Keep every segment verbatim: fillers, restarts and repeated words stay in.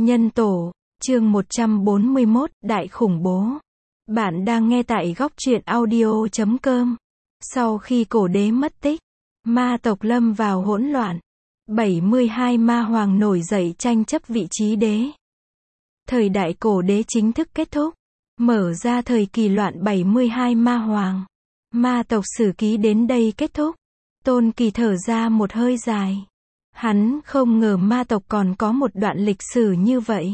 Nhân tổ, chương một trăm bốn mươi mốt, Đại khủng bố. Bạn đang nghe tại góc truyện audio chấm com. Sau khi cổ đế mất tích, ma tộc lâm vào hỗn loạn. bảy mươi hai ma hoàng nổi dậy tranh chấp vị trí đế. Thời đại cổ đế chính thức kết thúc, mở ra thời kỳ loạn bảy mươi hai ma hoàng. Ma tộc sử ký đến đây kết thúc. Tôn Kỳ thở ra một hơi dài. Hắn không ngờ ma tộc còn có một đoạn lịch sử như vậy.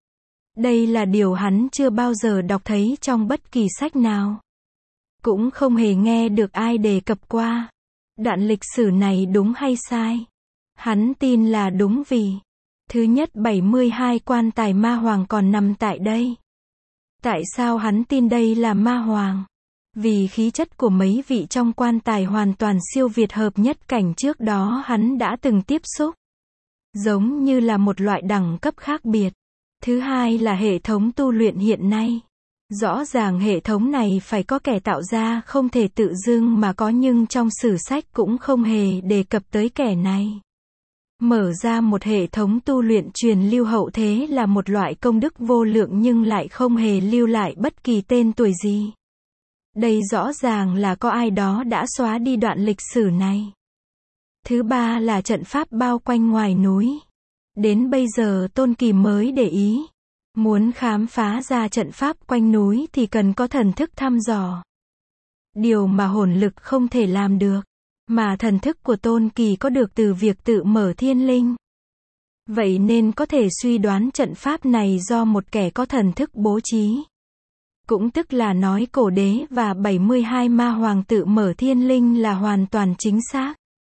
Đây là điều hắn chưa bao giờ đọc thấy trong bất kỳ sách nào. Cũng không hề nghe được ai đề cập qua. Đoạn lịch sử này đúng hay sai? Hắn tin là đúng vì thứ nhất, bảy mươi hai quan tài ma hoàng còn nằm tại đây. Tại sao hắn tin đây là ma hoàng? Vì khí chất của mấy vị trong quan tài hoàn toàn siêu việt hợp nhất cảnh trước đó hắn đã từng tiếp xúc. Giống như là một loại đẳng cấp khác biệt. Thứ hai là hệ thống tu luyện hiện nay. Rõ ràng hệ thống này phải có kẻ tạo ra, không thể tự dưng mà có, nhưng trong sử sách cũng không hề đề cập tới kẻ này. Mở ra một hệ thống tu luyện truyền lưu hậu thế là một loại công đức vô lượng nhưng lại không hề lưu lại bất kỳ tên tuổi gì. Đây rõ ràng là có ai đó đã xóa đi đoạn lịch sử này. Thứ ba là trận pháp bao quanh ngoài núi. Đến bây giờ Tôn Kỳ mới để ý. Muốn khám phá ra trận pháp quanh núi thì cần có thần thức thăm dò. Điều mà hồn lực không thể làm được. Mà thần thức của Tôn Kỳ có được từ việc tự mở thiên linh. Vậy nên có thể suy đoán trận pháp này do một kẻ có thần thức bố trí. Cũng tức là nói cổ đế và bảy mươi hai ma hoàng tự mở thiên linh là hoàn toàn chính xác.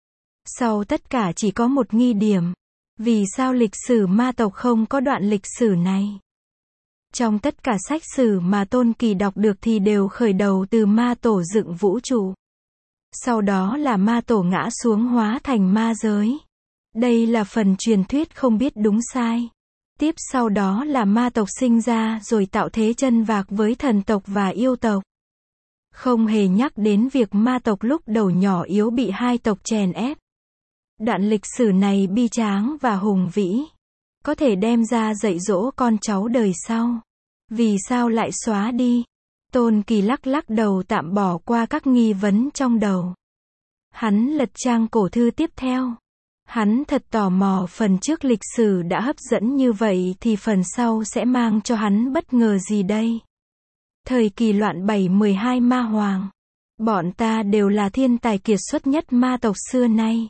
Sau tất cả chỉ có một nghi điểm. Vì sao lịch sử ma tộc không có đoạn lịch sử này? Trong tất cả sách sử mà Tôn Kỳ đọc được thì đều khởi đầu từ ma tổ dựng vũ trụ. Sau đó là ma tổ ngã xuống hóa thành ma giới. Đây là phần truyền thuyết không biết đúng sai. Tiếp sau đó là ma tộc sinh ra rồi tạo thế chân vạc với thần tộc và yêu tộc. Không hề nhắc đến việc ma tộc lúc đầu nhỏ yếu bị hai tộc chèn ép. Đoạn lịch sử này bi tráng và hùng vĩ. Có thể đem ra dạy dỗ con cháu đời sau. Vì sao lại xóa đi? Tôn Kỳ lắc lắc đầu tạm bỏ qua các nghi vấn trong đầu. Hắn lật trang cổ thư tiếp theo. Hắn thật tò mò phần trước lịch sử đã hấp dẫn như vậy thì phần sau sẽ mang cho hắn bất ngờ gì đây? Thời kỳ loạn bảy mươi hai ma hoàng. Bọn ta đều là thiên tài kiệt xuất nhất ma tộc xưa nay.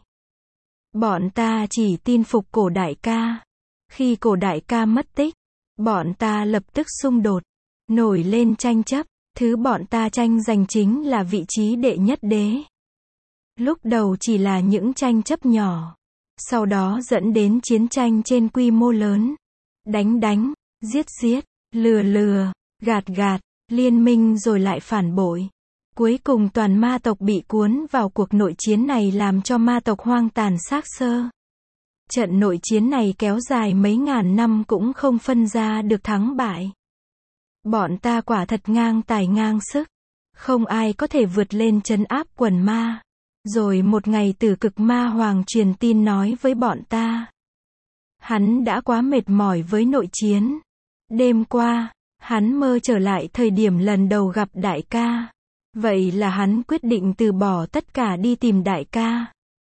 Bọn ta chỉ tin phục cổ đại ca. Khi cổ đại ca mất tích, bọn ta lập tức xung đột, nổi lên tranh chấp. Thứ bọn ta tranh giành chính là vị trí đệ nhất đế. Lúc đầu chỉ là những tranh chấp nhỏ. Sau đó dẫn đến chiến tranh trên quy mô lớn. Đánh đánh, giết giết, lừa lừa, gạt gạt, liên minh rồi lại phản bội. Cuối cùng toàn ma tộc bị cuốn vào cuộc nội chiến này làm cho ma tộc hoang tàn xác xơ. Trận nội chiến này kéo dài mấy ngàn năm cũng không phân ra được thắng bại. Bọn ta quả thật ngang tài ngang sức. Không ai có thể vượt lên trấn áp quần ma. Rồi một ngày Tử Cực Ma Hoàng truyền tin nói với bọn ta. Hắn đã quá mệt mỏi với nội chiến. Đêm qua, hắn mơ trở lại thời điểm lần đầu gặp đại ca. Vậy là hắn quyết định từ bỏ tất cả đi tìm đại ca.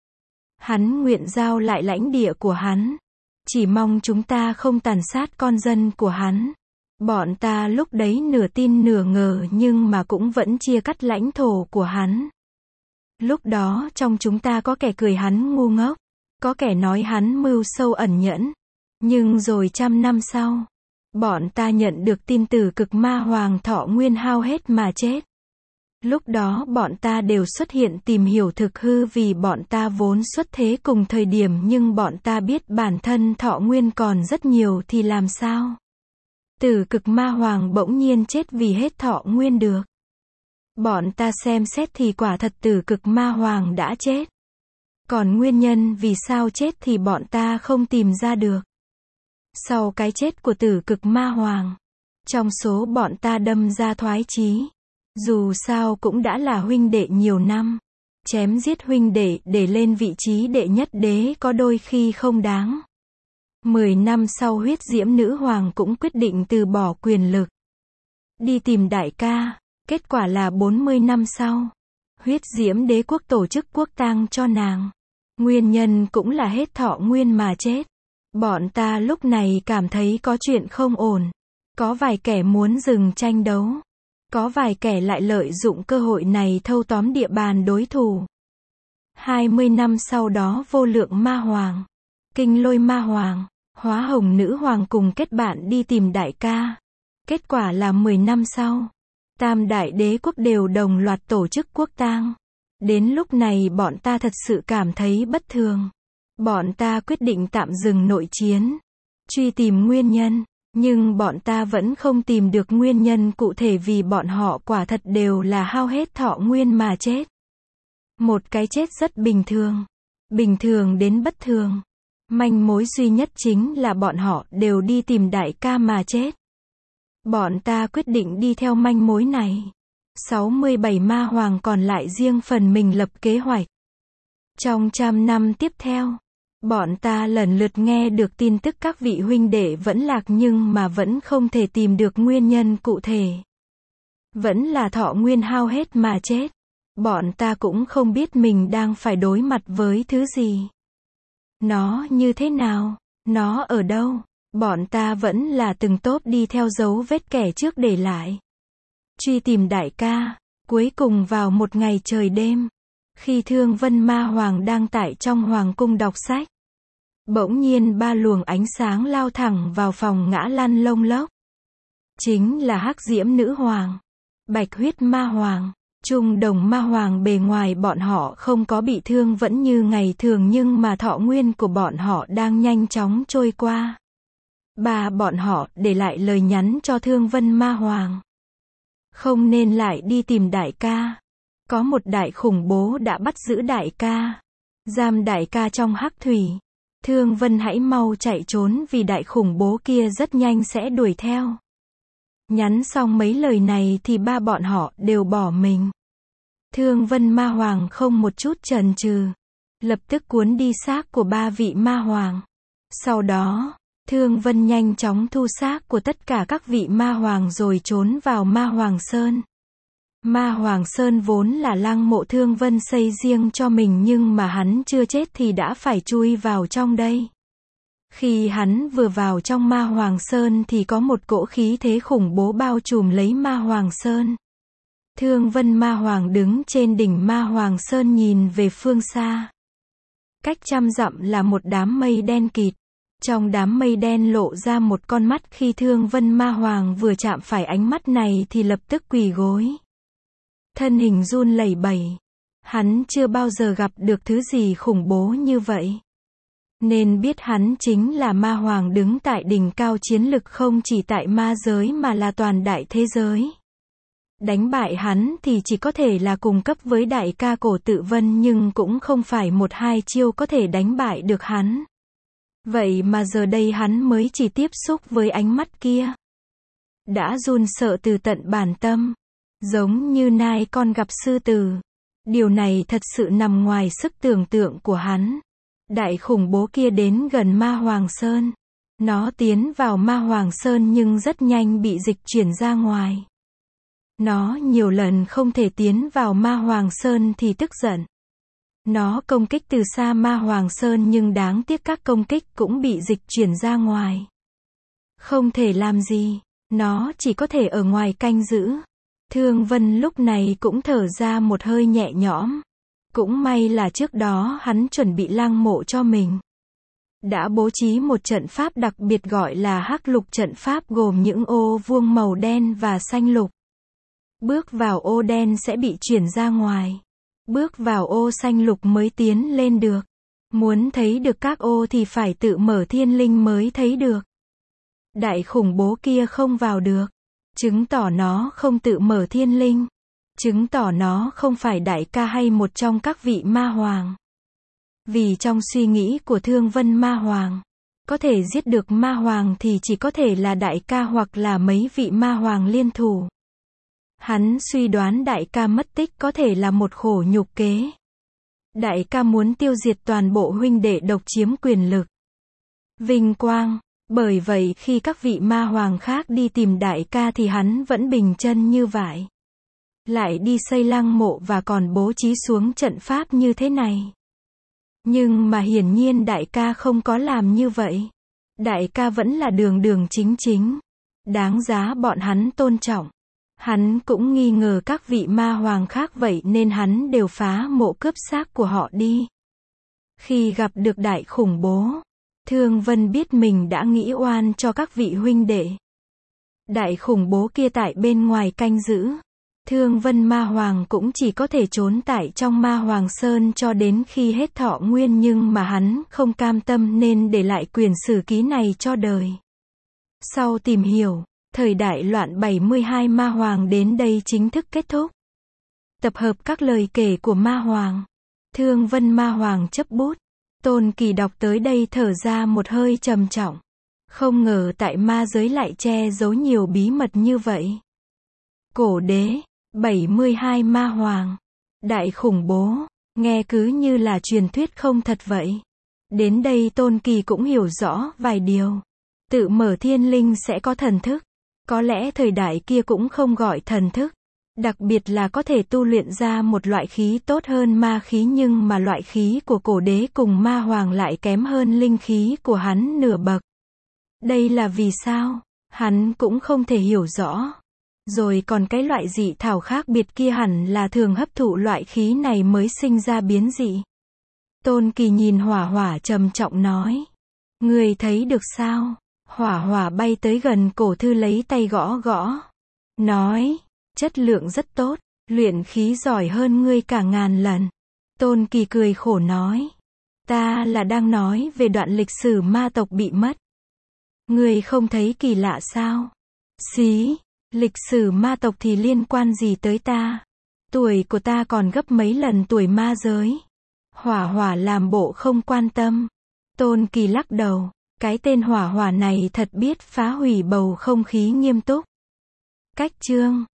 Hắn nguyện giao lại lãnh địa của hắn. Chỉ mong chúng ta không tàn sát con dân của hắn. Bọn ta lúc đấy nửa tin nửa ngờ nhưng mà cũng vẫn chia cắt lãnh thổ của hắn. Lúc đó trong chúng ta có kẻ cười hắn ngu ngốc. Có kẻ nói hắn mưu sâu ẩn nhẫn. Nhưng rồi trăm năm sau, bọn ta nhận được tin Tử Cực Ma Hoàng thọ nguyên hao hết mà chết. Lúc đó bọn ta đều xuất hiện tìm hiểu thực hư vì bọn ta vốn xuất thế cùng thời điểm nhưng bọn ta biết bản thân thọ nguyên còn rất nhiều thì làm sao? Tử Cực Ma Hoàng bỗng nhiên chết vì hết thọ nguyên được. Bọn ta xem xét thì quả thật Tử Cực Ma Hoàng đã chết. Còn nguyên nhân vì sao chết thì bọn ta không tìm ra được. Sau cái chết của Tử Cực Ma Hoàng, trong số bọn ta đâm ra thoái chí. Dù sao cũng đã là huynh đệ nhiều năm. Chém giết huynh đệ để lên vị trí đệ nhất đế có đôi khi không đáng. Mười năm sau huyết diễm nữ hoàng cũng quyết định từ bỏ quyền lực. Đi tìm đại ca. Kết quả là bốn mươi năm sau, huyết diễm đế quốc tổ chức quốc tang cho nàng. Nguyên nhân cũng là hết thọ nguyên mà chết. Bọn ta lúc này cảm thấy có chuyện không ổn. Có vài kẻ muốn dừng tranh đấu. Có vài kẻ lại lợi dụng cơ hội này thâu tóm địa bàn đối thủ. Hai mươi năm sau đó vô lượng ma hoàng, kinh lôi ma hoàng, hóa hồng nữ hoàng cùng kết bạn đi tìm đại ca. Kết quả là mười năm sau, tam đại đế quốc đều đồng loạt tổ chức quốc tang. Đến lúc này bọn ta thật sự cảm thấy bất thường. Bọn ta quyết định tạm dừng nội chiến, truy tìm nguyên nhân. Nhưng bọn ta vẫn không tìm được nguyên nhân cụ thể vì bọn họ quả thật đều là hao hết thọ nguyên mà chết. Một cái chết rất bình thường. Bình thường đến bất thường. Manh mối duy nhất chính là bọn họ đều đi tìm đại ca mà chết. Bọn ta quyết định đi theo manh mối này. sáu mươi bảy ma hoàng còn lại riêng phần mình lập kế hoạch. Trong trăm năm tiếp theo, bọn ta lần lượt nghe được tin tức các vị huynh đệ vẫn lạc nhưng mà vẫn không thể tìm được nguyên nhân cụ thể. Vẫn là thọ nguyên hao hết mà chết. Bọn ta cũng không biết mình đang phải đối mặt với thứ gì. Nó như thế nào? Nó ở đâu? Bọn ta vẫn là từng tốt đi theo dấu vết kẻ trước để lại. Truy tìm đại ca. Cuối cùng vào một ngày trời đêm, khi Thương Vân Ma Hoàng đang tại trong hoàng cung đọc sách, bỗng nhiên ba luồng ánh sáng lao thẳng vào phòng ngã lăn lông lốc. Chính là Hắc Diễm Nữ Hoàng, Bạch Huyết Ma Hoàng, Trung Đồng Ma Hoàng. Bề ngoài bọn họ không có bị thương vẫn như ngày thường nhưng mà thọ nguyên của bọn họ đang nhanh chóng trôi qua. Ba bọn họ để lại lời nhắn cho Thương Vân Ma Hoàng. Không nên lại đi tìm đại ca. Có một đại khủng bố đã bắt giữ đại ca. Giam đại ca trong hắc thủy. Thương Vân hãy mau chạy trốn vì đại khủng bố kia rất nhanh sẽ đuổi theo. Nhắn xong mấy lời này thì ba bọn họ đều bỏ mình. Thương Vân Ma Hoàng không một chút chần chừ, lập tức cuốn đi xác của ba vị ma hoàng. Sau đó, Thương Vân nhanh chóng thu xác của tất cả các vị ma hoàng rồi trốn vào Ma Hoàng Sơn. Ma Hoàng Sơn vốn là lăng mộ Thương Vân xây riêng cho mình nhưng mà hắn chưa chết thì đã phải chui vào trong đây. Khi hắn vừa vào trong Ma Hoàng Sơn thì có một cỗ khí thế khủng bố bao trùm lấy Ma Hoàng Sơn. Thương Vân Ma Hoàng đứng trên đỉnh Ma Hoàng Sơn nhìn về phương xa. Cách trăm dặm là một đám mây đen kịt. Trong đám mây đen lộ ra một con mắt khi Thương Vân Ma Hoàng vừa chạm phải ánh mắt này thì lập tức quỳ gối. Thân hình run lẩy bẩy. Hắn chưa bao giờ gặp được thứ gì khủng bố như vậy. Nên biết hắn chính là ma hoàng đứng tại đỉnh cao chiến lực không chỉ tại ma giới mà là toàn đại thế giới. Đánh bại hắn thì chỉ có thể là cùng cấp với đại ca Cổ Tự Vân nhưng cũng không phải một hai chiêu có thể đánh bại được hắn. Vậy mà giờ đây hắn mới chỉ tiếp xúc với ánh mắt kia. Đã run sợ từ tận bản tâm. Giống như nai con gặp sư tử. Điều này thật sự nằm ngoài sức tưởng tượng của hắn. Đại khủng bố kia đến gần Ma Hoàng Sơn. Nó tiến vào Ma Hoàng Sơn nhưng rất nhanh bị dịch chuyển ra ngoài. Nó nhiều lần không thể tiến vào Ma Hoàng Sơn thì tức giận. Nó công kích từ xa Ma Hoàng Sơn nhưng đáng tiếc các công kích cũng bị dịch chuyển ra ngoài. Không thể làm gì. Nó chỉ có thể ở ngoài canh giữ. Thương Vân lúc này cũng thở ra một hơi nhẹ nhõm. Cũng may là trước đó hắn chuẩn bị lăng mộ cho mình. Đã bố trí một trận pháp đặc biệt gọi là Hắc Lục trận pháp gồm những ô vuông màu đen và xanh lục. Bước vào ô đen sẽ bị chuyển ra ngoài. Bước vào ô xanh lục mới tiến lên được. Muốn thấy được các ô thì phải tự mở thiên linh mới thấy được. Đại khủng bố kia không vào được. Chứng tỏ nó không tự mở thiên linh. Chứng tỏ nó không phải đại ca hay một trong các vị ma hoàng. Vì trong suy nghĩ của Thương Vân Ma Hoàng, có thể giết được ma hoàng thì chỉ có thể là đại ca hoặc là mấy vị ma hoàng liên thủ. Hắn suy đoán đại ca mất tích có thể là một khổ nhục kế. Đại ca muốn tiêu diệt toàn bộ huynh đệ độc chiếm quyền lực. vinh quang. Bởi vậy khi các vị ma hoàng khác đi tìm đại ca thì hắn vẫn bình chân như vậy. Lại đi xây lăng mộ và còn bố trí xuống trận pháp như thế này. Nhưng mà hiển nhiên đại ca không có làm như vậy. Đại ca vẫn là đường đường chính chính. Đáng giá bọn hắn tôn trọng. Hắn cũng nghi ngờ các vị ma hoàng khác vậy nên hắn đều phá mộ cướp xác của họ đi. Khi gặp được đại khủng bố, Thương Vân biết mình đã nghĩ oan cho các vị huynh đệ. Đại khủng bố kia tại bên ngoài canh giữ. Thương Vân ma hoàng cũng chỉ có thể trốn tại trong ma hoàng sơn cho đến khi hết thọ nguyên, nhưng mà hắn không cam tâm nên để lại quyển sử ký này cho đời. Sau tìm hiểu, thời đại loạn bảy mươi hai ma hoàng đến đây chính thức kết thúc. Tập hợp các lời kể của ma hoàng. Thương Vân ma hoàng chấp bút. Tôn Kỳ đọc tới đây thở ra một hơi trầm trọng. Không ngờ tại ma giới lại che giấu nhiều bí mật như vậy. Cổ đế, bảy mươi hai ma hoàng, đại khủng bố, nghe cứ như là truyền thuyết không thật vậy. Đến đây Tôn Kỳ cũng hiểu rõ vài điều. Tự mở thiên linh sẽ có thần thức. Có lẽ thời đại kia cũng không gọi thần thức. Đặc biệt là có thể tu luyện ra một loại khí tốt hơn ma khí, nhưng mà loại khí của cổ đế cùng ma hoàng lại kém hơn linh khí của hắn nửa bậc. Đây là vì sao? Hắn cũng không thể hiểu rõ. Rồi còn cái loại dị thảo khác biệt kia hẳn là thường hấp thụ loại khí này mới sinh ra biến dị. Tôn Kỳ nhìn Hỏa Hỏa trầm trọng nói. Người thấy được sao? Hỏa Hỏa bay tới gần cổ thư lấy tay gõ gõ. Nói, chất lượng rất tốt, luyện khí giỏi hơn ngươi cả ngàn lần. Tôn Kỳ cười khổ nói. Ta là đang nói về đoạn lịch sử ma tộc bị mất. Ngươi không thấy kỳ lạ sao? Xí, lịch sử ma tộc thì liên quan gì tới ta? Tuổi của ta còn gấp mấy lần tuổi ma giới. Hỏa Hỏa làm bộ không quan tâm. Tôn Kỳ lắc đầu. Cái tên Hỏa Hỏa này thật biết phá hủy bầu không khí nghiêm túc. Cách chương